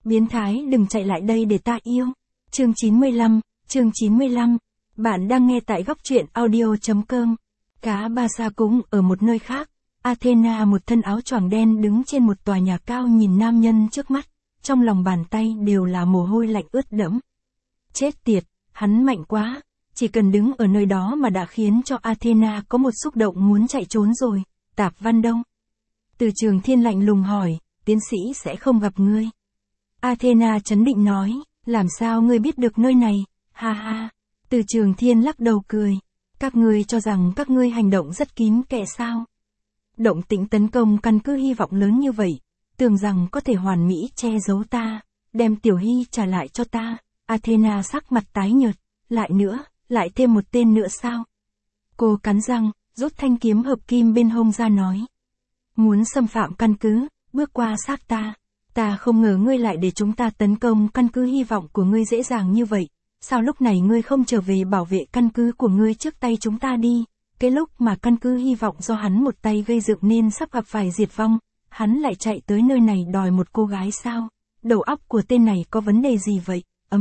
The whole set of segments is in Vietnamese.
Biến thái đừng chạy lại đây để ta yêu. Chương 95. Bạn đang nghe tại góc truyện audio.com. Cá Ba Sa cũng ở một nơi khác. Athena một thân áo choàng đen đứng trên một tòa nhà cao nhìn nam nhân trước mắt. Trong lòng bàn tay đều là mồ hôi lạnh ướt đẫm. Chết tiệt, hắn mạnh quá. Chỉ cần đứng ở nơi đó mà đã khiến cho Athena có một xúc động muốn chạy trốn rồi. Tạp Văn đâu? Từ Trường Thiên lạnh lùng hỏi, tiến sĩ sẽ không gặp ngươi. Athena trấn định nói, làm sao ngươi biết được nơi này, ha ha. Từ Trường Thiên lắc đầu cười, các ngươi cho rằng các ngươi hành động rất kín kẽ sao. Động tĩnh tấn công căn cứ hy vọng lớn như vậy, tưởng rằng có thể hoàn mỹ che giấu ta, đem Tiểu Hy trả lại cho ta. Athena sắc mặt tái nhợt, lại thêm một tên nữa sao? Cô cắn răng, rút thanh kiếm hợp kim bên hông ra nói. Muốn xâm phạm căn cứ, bước qua xác ta. Ta không ngờ ngươi lại để chúng ta tấn công căn cứ hy vọng của ngươi dễ dàng như vậy. Sao lúc này ngươi không trở về bảo vệ căn cứ của ngươi trước tay chúng ta đi? Cái lúc mà căn cứ hy vọng do hắn một tay gây dựng nên sắp gặp phải diệt vong, hắn lại chạy tới nơi này đòi một cô gái sao? Đầu óc của tên này có vấn đề gì vậy?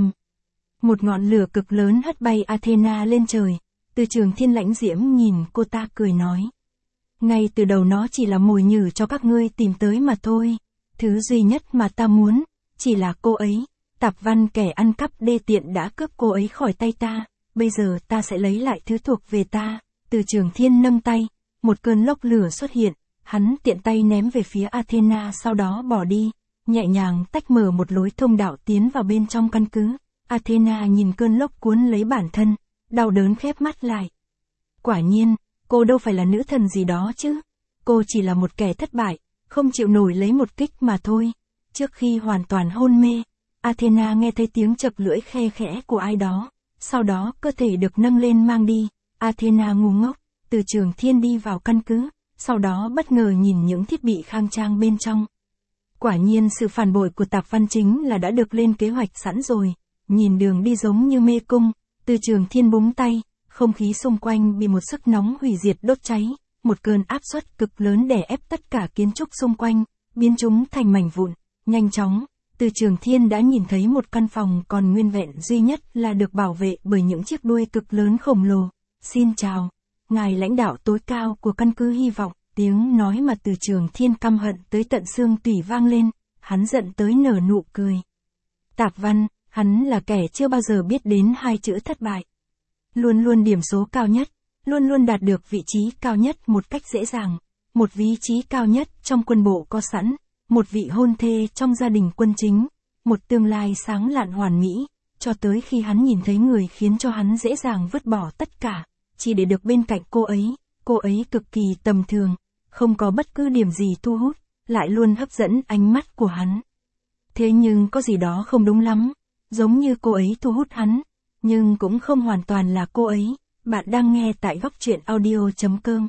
Một ngọn lửa cực lớn hất bay Athena lên trời. Từ Trường Thiên lãnh diễm nhìn cô ta cười nói. Ngay từ đầu nó chỉ là mồi nhử cho các ngươi tìm tới mà thôi. Thứ duy nhất mà ta muốn, chỉ là cô ấy. Tạp Văn kẻ ăn cắp đê tiện đã cướp cô ấy khỏi tay ta. Bây giờ ta sẽ lấy lại thứ thuộc về ta. Từ Trường Thiên nâng tay, một cơn lốc lửa xuất hiện. Hắn tiện tay ném về phía Athena sau đó bỏ đi. Nhẹ nhàng tách mở một lối thông đạo tiến vào bên trong căn cứ. Athena nhìn cơn lốc cuốn lấy bản thân, đau đớn khép mắt lại. Quả nhiên, cô đâu phải là nữ thần gì đó chứ. Cô chỉ là một kẻ thất bại, không chịu nổi lấy một kích mà thôi. Trước khi hoàn toàn hôn mê, Athena nghe thấy tiếng chập lưỡi khe khẽ của ai đó. Sau đó cơ thể được nâng lên mang đi. Athena ngu ngốc, Từ Trường Thiên đi vào căn cứ, sau đó bất ngờ nhìn những thiết bị khang trang bên trong. Quả nhiên sự phản bội của Tạp Văn chính là đã được lên kế hoạch sẵn rồi. Nhìn đường đi giống như mê cung, Từ Trường Thiên búng tay, không khí xung quanh bị một sức nóng hủy diệt đốt cháy, một cơn áp suất cực lớn đè ép tất cả kiến trúc xung quanh, biến chúng thành mảnh vụn. Nhanh chóng, Từ Trường Thiên đã nhìn thấy một căn phòng còn nguyên vẹn duy nhất là được bảo vệ bởi những chiếc đuôi cực lớn khổng lồ. Xin chào, ngài lãnh đạo tối cao của căn cứ hy vọng. Tiếng nói mà Từ Trường Thiên căm hận tới tận xương tủy vang lên, hắn giận tới nở nụ cười. Tạp Văn, hắn là kẻ chưa bao giờ biết đến hai chữ thất bại. Luôn luôn điểm số cao nhất, luôn luôn đạt được vị trí cao nhất một cách dễ dàng. Một vị trí cao nhất trong quân bộ có sẵn, một vị hôn thê trong gia đình quân chính, một tương lai sáng lạn hoàn mỹ, cho tới khi hắn nhìn thấy người khiến cho hắn dễ dàng vứt bỏ tất cả, chỉ để được bên cạnh cô ấy cực kỳ tầm thường, không có bất cứ điểm gì thu hút, lại luôn hấp dẫn ánh mắt của hắn. Thế nhưng có gì đó không đúng lắm. Giống như cô ấy thu hút hắn, nhưng cũng không hoàn toàn là cô ấy. Bạn đang nghe tại góc truyện audio.com.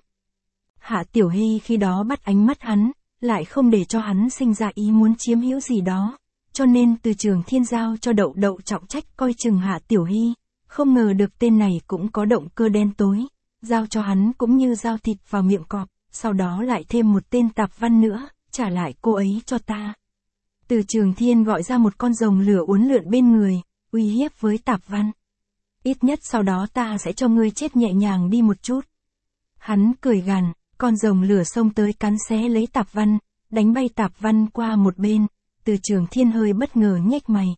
Hạ Tiểu Hy khi đó bắt ánh mắt hắn, lại không để cho hắn sinh ra ý muốn chiếm hữu gì đó. Cho nên Từ Trường Thiên giao cho Đậu Đậu trọng trách coi chừng Hạ Tiểu Hy. Không ngờ được tên này cũng có động cơ đen tối. Giao cho hắn cũng như giao thịt vào miệng cọp, sau đó lại thêm một tên Tạp Văn nữa, trả lại cô ấy cho ta. Từ Trường Thiên gọi ra một con rồng lửa uốn lượn bên người, uy hiếp với Tạp Văn. Ít nhất sau đó ta sẽ cho ngươi chết nhẹ nhàng đi một chút. Hắn cười gằn, con rồng lửa xông tới cắn xé lấy Tạp Văn, đánh bay Tạp Văn qua một bên. Từ Trường Thiên hơi bất ngờ nhếch mày.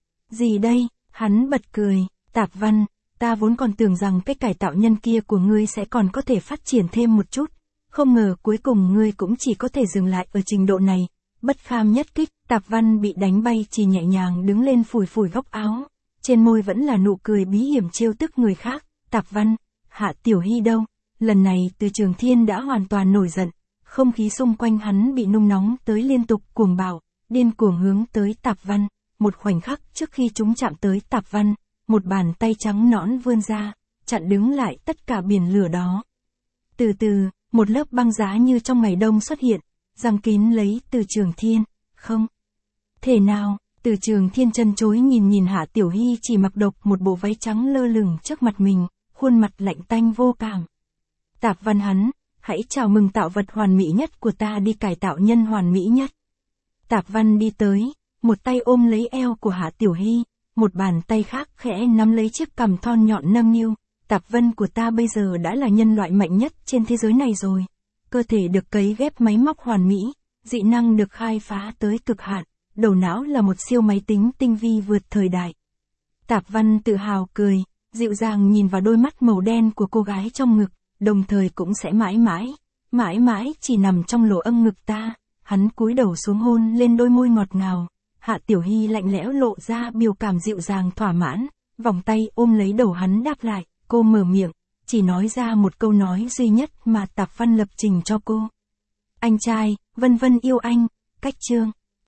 Gì đây? Hắn bật cười, Tạp Văn, ta vốn còn tưởng rằng cái cải tạo nhân kia của ngươi sẽ còn có thể phát triển thêm một chút. Không ngờ cuối cùng ngươi cũng chỉ có thể dừng lại ở trình độ này. Bất kham nhất kích, Tạp Văn bị đánh bay chỉ nhẹ nhàng đứng lên phủi phủi góc áo. Trên môi vẫn là nụ cười bí hiểm trêu tức người khác. Tạp Văn, Hạ Tiểu Hy đâu? Lần này Từ Trường Thiên đã hoàn toàn nổi giận. Không khí xung quanh hắn bị nung nóng tới liên tục cuồng bạo, điên cuồng hướng tới Tạp Văn. Một khoảnh khắc trước khi chúng chạm tới Tạp Văn, một bàn tay trắng nõn vươn ra, chặn đứng lại tất cả biển lửa đó. Từ từ, một lớp băng giá như trong ngày đông xuất hiện, giăng kín lấy Từ Trường Thiên. Không thể nào. Từ Trường Thiên chân chối nhìn Hạ Tiểu Hy chỉ mặc độc một bộ váy trắng lơ lửng trước mặt mình, khuôn mặt lạnh tanh vô cảm. Tạp Văn hắn, hãy chào mừng tạo vật hoàn mỹ nhất của ta đi cải tạo nhân hoàn mỹ nhất. Tạp Văn đi tới, một tay ôm lấy eo của Hạ Tiểu Hy, một bàn tay khác khẽ nắm lấy chiếc cằm thon nhọn nâng niu. Tạp Vân của ta bây giờ đã là nhân loại mạnh nhất trên thế giới này rồi. Cơ thể được cấy ghép máy móc hoàn mỹ, dị năng được khai phá tới cực hạn, đầu não là một siêu máy tính tinh vi vượt thời đại. Tạp Văn tự hào cười, dịu dàng nhìn vào đôi mắt màu đen của cô gái trong ngực, đồng thời cũng sẽ mãi mãi chỉ nằm trong lỗ âm ngực ta. Hắn cúi đầu xuống hôn lên đôi môi ngọt ngào. Hạ Tiểu Hy lạnh lẽo lộ ra biểu cảm dịu dàng thỏa mãn, vòng tay ôm lấy đầu hắn đáp lại, cô mở miệng, chỉ nói ra một câu nói duy nhất mà Tạp Văn lập trình cho cô. Anh trai, Vân Vân yêu anh, cách chương.